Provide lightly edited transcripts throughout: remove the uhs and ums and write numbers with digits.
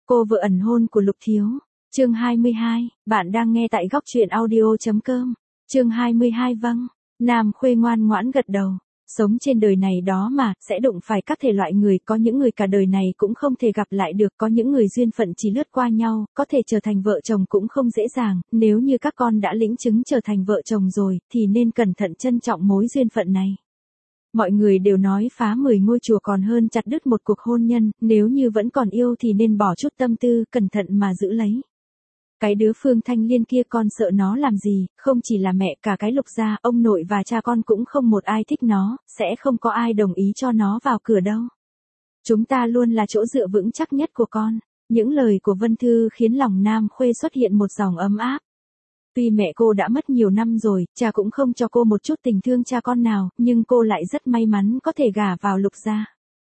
Cô vợ ẩn hôn của Lục Thiếu. Chương 22, bạn đang nghe tại góc truyện audio.com. Chương 22 vâng. Nam Khuê ngoan ngoãn gật đầu. Sống trên đời này đó mà, sẽ đụng phải các thể loại người, có những người cả đời này cũng không thể gặp lại được, có những người duyên phận chỉ lướt qua nhau, có thể trở thành vợ chồng cũng không dễ dàng, nếu như các con đã lĩnh chứng trở thành vợ chồng rồi, thì nên cẩn thận trân trọng mối duyên phận này. Mọi người đều nói phá 10 ngôi chùa còn hơn chặt đứt một cuộc hôn nhân, nếu như vẫn còn yêu thì nên bỏ chút tâm tư, cẩn thận mà giữ lấy. Cái đứa Phương Thanh Liên kia con sợ nó làm gì, không chỉ là mẹ, cả cái Lục gia, ông nội và cha con cũng không một ai thích nó, sẽ không có ai đồng ý cho nó vào cửa đâu. Chúng ta luôn là chỗ dựa vững chắc nhất của con. Những lời của Vân Thư khiến lòng Nam Khuê xuất hiện một dòng ấm áp. Tuy mẹ cô đã mất nhiều năm rồi, cha cũng không cho cô một chút tình thương cha con nào, nhưng cô lại rất may mắn có thể gả vào Lục gia.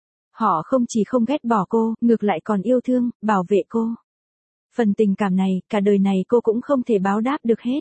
Họ không chỉ không ghét bỏ cô, ngược lại còn yêu thương, bảo vệ cô. Phần tình cảm này, cả đời này cô cũng không thể báo đáp được hết.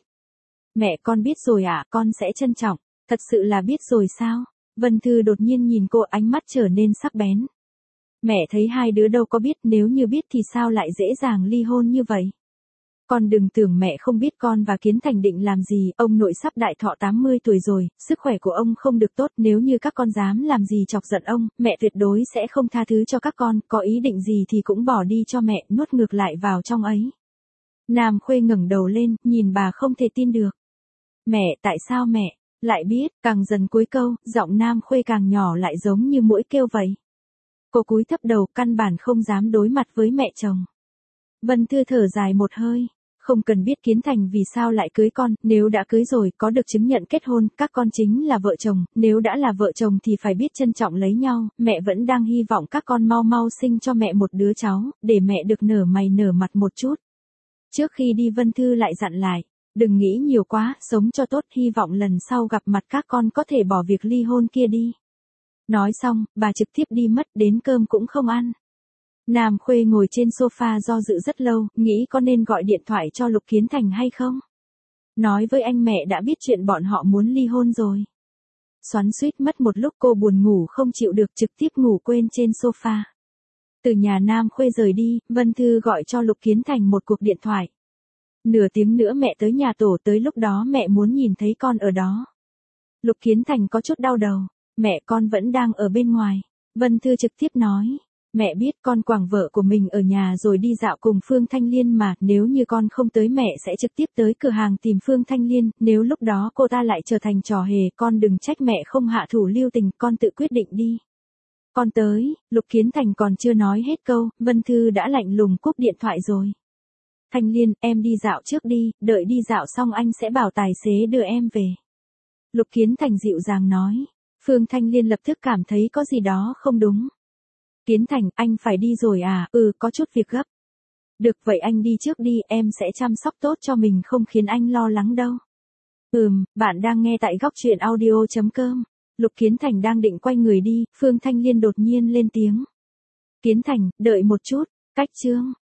Mẹ con biết rồi ạ, con sẽ trân trọng. Thật sự là biết rồi sao? Vân Thư đột nhiên nhìn cô, ánh mắt trở nên sắc bén. Mẹ thấy hai đứa đâu có biết, nếu như biết thì sao lại dễ dàng ly hôn như vậy? Con đừng tưởng mẹ không biết con và Kiến Thành định làm gì, ông nội sắp đại thọ 80 tuổi rồi, sức khỏe của ông không được tốt, nếu như các con dám làm gì chọc giận ông, mẹ tuyệt đối sẽ không tha thứ cho các con, có ý định gì thì cũng bỏ đi cho mẹ, nuốt ngược lại vào trong ấy. Nam Khuê ngẩng đầu lên, nhìn bà không thể tin được. Mẹ, tại sao mẹ lại biết? Càng dần cuối câu, giọng Nam Khuê càng nhỏ lại giống như muỗi kêu vậy. Cô cúi thấp đầu, căn bản không dám đối mặt với mẹ chồng. Vân Thư thở dài một hơi. Không cần biết Kiến Thành vì sao lại cưới con, nếu đã cưới rồi, có được chứng nhận kết hôn, các con chính là vợ chồng, nếu đã là vợ chồng thì phải biết trân trọng lấy nhau, mẹ vẫn đang hy vọng các con mau mau sinh cho mẹ một đứa cháu, để mẹ được nở mày nở mặt một chút. Trước khi đi Vân Thư lại dặn lại, đừng nghĩ nhiều quá, sống cho tốt, hy vọng lần sau gặp mặt các con có thể bỏ việc ly hôn kia đi. Nói xong, bà trực tiếp đi mất, đến cơm cũng không ăn. Nam Khuê ngồi trên sofa do dự rất lâu, nghĩ có nên gọi điện thoại cho Lục Kiến Thành hay không? Nói với anh mẹ đã biết chuyện bọn họ muốn ly hôn rồi. Xoắn xuýt mất một lúc cô buồn ngủ không chịu được, trực tiếp ngủ quên trên sofa. Từ nhà Nam Khuê rời đi, Vân Thư gọi cho Lục Kiến Thành một cuộc điện thoại. Nửa tiếng nữa mẹ tới nhà tổ, tới lúc đó mẹ muốn nhìn thấy con ở đó. Lục Kiến Thành có chút đau đầu. Mẹ con vẫn đang ở bên ngoài. Vân Thư trực tiếp nói. Mẹ biết con quàng vợ của mình ở nhà rồi đi dạo cùng Phương Thanh Liên mà, nếu như con không tới mẹ sẽ trực tiếp tới cửa hàng tìm Phương Thanh Liên, nếu lúc đó cô ta lại trở thành trò hề, con đừng trách mẹ không hạ thủ lưu tình, con tự quyết định đi. Con tới, Lục Kiến Thành còn chưa nói hết câu, Vân Thư đã lạnh lùng cúp điện thoại rồi. Thanh Liên, em đi dạo trước đi, đợi đi dạo xong anh sẽ bảo tài xế đưa em về. Lục Kiến Thành dịu dàng nói. Phương Thanh Liên lập tức cảm thấy có gì đó không đúng. Kiến Thành, anh phải đi rồi à? Có chút việc gấp. Được vậy anh đi trước đi, em sẽ chăm sóc tốt cho mình không khiến anh lo lắng đâu. Bạn đang nghe tại góc truyện audio.com. Lục Kiến Thành đang định quay người đi, Phương Thanh Liên đột nhiên lên tiếng. Kiến Thành, đợi một chút, cách chương.